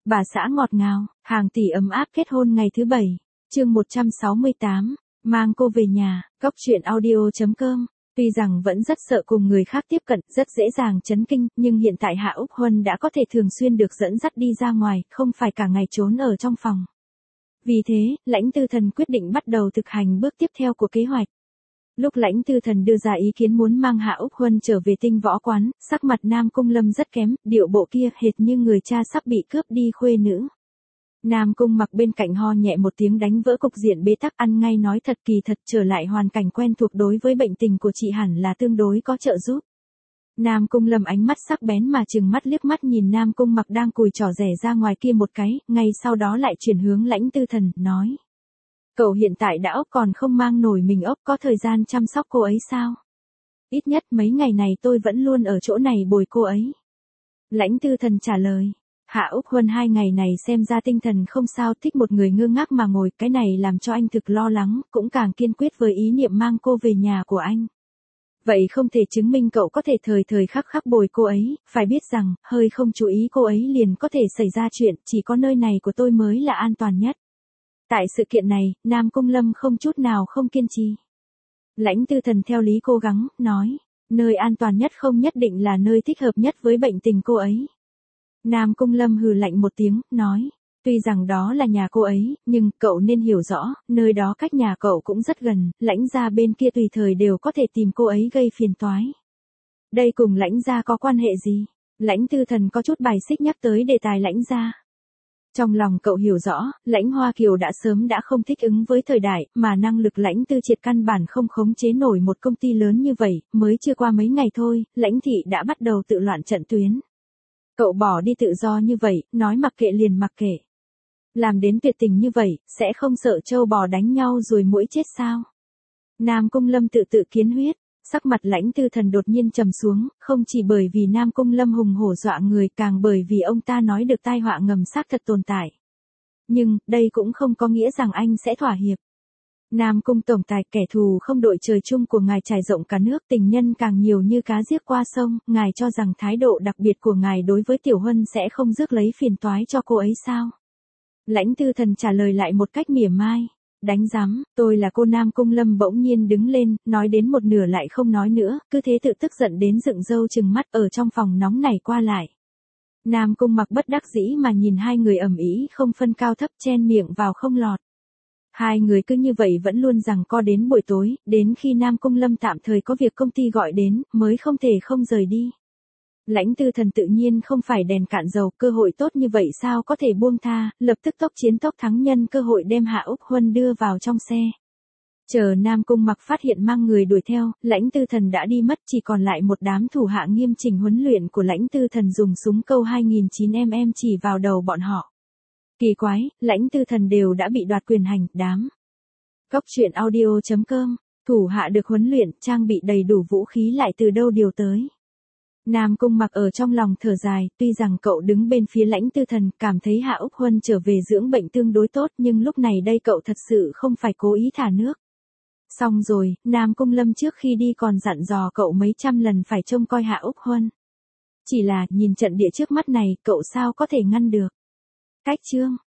Bà xã ngọt ngào, hàng tỷ ấm áp kết hôn ngày thứ 7. Chương 168, mang cô về nhà. Góc truyện audio.com. Tuy rằng vẫn rất sợ cùng người khác tiếp cận, rất dễ dàng chấn kinh, nhưng hiện tại Hạ Úc Huân đã có thể thường xuyên được dẫn dắt đi ra ngoài, không phải cả ngày trốn ở trong phòng. Vì thế, Lãnh Tư Thần quyết định bắt đầu thực hành bước tiếp theo của kế hoạch. Lúc Lãnh Tư Thần đưa ra ý kiến muốn mang Hạ Úc Huân trở về Tinh Võ Quán, sắc mặt Nam Cung Lâm rất kém, điệu bộ kia hệt như người cha sắp bị cướp đi khuê nữ. Nam Cung Mặc bên cạnh ho nhẹ một tiếng đánh vỡ cục diện bế tắc, ăn ngay nói thật, kỳ thật trở lại hoàn cảnh quen thuộc đối với bệnh tình của chị hẳn là tương đối có trợ giúp. Nam Cung Lâm ánh mắt sắc bén mà trừng mắt liếc mắt nhìn Nam Cung Mặc đang cùi trỏ rẻ ra ngoài kia một cái, ngay sau đó lại chuyển hướng Lãnh Tư Thần, nói. Cậu hiện tại đã ốc còn không mang nổi mình ốc, có thời gian chăm sóc cô ấy sao? Ít nhất mấy ngày này tôi vẫn luôn ở chỗ này bồi cô ấy. Lãnh Tư Thần trả lời. Hạ Úc Huân 2 ngày này xem ra tinh thần không sao, thích một người ngơ ngác mà ngồi, cái này làm cho anh thực lo lắng, cũng càng kiên quyết với ý niệm mang cô về nhà của anh. Vậy không thể chứng minh cậu có thể thời thời khắc khắc bồi cô ấy, phải biết rằng, hơi không chú ý cô ấy liền có thể xảy ra chuyện, chỉ có nơi này của tôi mới là an toàn nhất. Tại sự kiện này, Nam Cung Lâm không chút nào không kiên trì. Lãnh Tư Thần theo lý cố gắng, nói, nơi an toàn nhất không nhất định là nơi thích hợp nhất với bệnh tình cô ấy. Nam Cung Lâm hừ lạnh một tiếng, nói, tuy rằng đó là nhà cô ấy, nhưng cậu nên hiểu rõ, nơi đó cách nhà cậu cũng rất gần, Lãnh gia bên kia tùy thời đều có thể tìm cô ấy gây phiền toái. Đây cùng Lãnh gia có quan hệ gì? Lãnh Tư Thần có chút bài xích nhắc tới đề tài Lãnh gia. Trong lòng cậu hiểu rõ, Lãnh Hoa Kiều đã sớm đã không thích ứng với thời đại, mà năng lực Lãnh Tư Triệt căn bản không khống chế nổi một công ty lớn như vậy, mới chưa qua mấy ngày thôi, Lãnh thị đã bắt đầu tự loạn trận tuyến. Cậu bỏ đi tự do như vậy, nói mặc kệ liền mặc kệ. Làm đến tuyệt tình như vậy, sẽ không sợ trâu bò đánh nhau rồi muỗi chết sao? Nam Cung Lâm tự kiến huyết, sắc mặt Lãnh Tư Thần đột nhiên trầm xuống, không chỉ bởi vì Nam Cung Lâm hùng hổ dọa người, càng bởi vì ông ta nói được tai họa ngầm xác thật tồn tại. Nhưng, đây cũng không có nghĩa rằng anh sẽ thỏa hiệp. Nam Cung tổng tài, kẻ thù không đội trời chung của ngài trải rộng cả nước, tình nhân càng nhiều như cá giết qua sông, ngài cho rằng thái độ đặc biệt của ngài đối với Tiểu Huân sẽ không rước lấy phiền toái cho cô ấy sao? Lãnh Tư Thần trả lời lại một cách mỉa mai. Đánh giám, tôi là cô. Nam Cung Lâm bỗng nhiên đứng lên, nói đến một nửa lại không nói nữa, cứ thế tự tức giận đến dựng râu trừng mắt ở trong phòng nóng này qua lại. Nam Cung Mặc bất đắc dĩ mà nhìn hai người ầm ĩ không phân cao thấp, chen miệng vào không lọt. Hai người cứ như vậy vẫn luôn giằng co đến buổi tối, đến khi Nam Cung Lâm tạm thời có việc công ty gọi đến, mới không thể không rời đi. Lãnh Tư Thần tự nhiên không phải đèn cạn dầu, cơ hội tốt như vậy sao có thể buông tha, lập tức tốc chiến tốc thắng, nhân cơ hội đem Hạ Úc Huân đưa vào trong xe. Chờ Nam Cung Mặc phát hiện mang người đuổi theo, Lãnh Tư Thần đã đi mất, chỉ còn lại một đám thủ hạ nghiêm chỉnh huấn luyện của Lãnh Tư Thần dùng súng câu 2009mm chỉ vào đầu bọn họ. Kỳ quái, Lãnh Tư Thần đều đã bị đoạt quyền hành, đám. Góc truyện audio.com, thủ hạ được huấn luyện, trang bị đầy đủ vũ khí lại từ đâu điều tới. Nam Cung Mặc ở trong lòng thở dài, tuy rằng cậu đứng bên phía Lãnh Tư Thần, cảm thấy Hạ Úc Huân trở về dưỡng bệnh tương đối tốt, nhưng lúc này đây cậu thật sự không phải cố ý thả nước. Xong rồi, Nam Cung Lâm trước khi đi còn dặn dò cậu mấy trăm lần phải trông coi Hạ Úc Huân. Chỉ là, nhìn trận địa trước mắt này, cậu sao có thể ngăn được. Cách chương.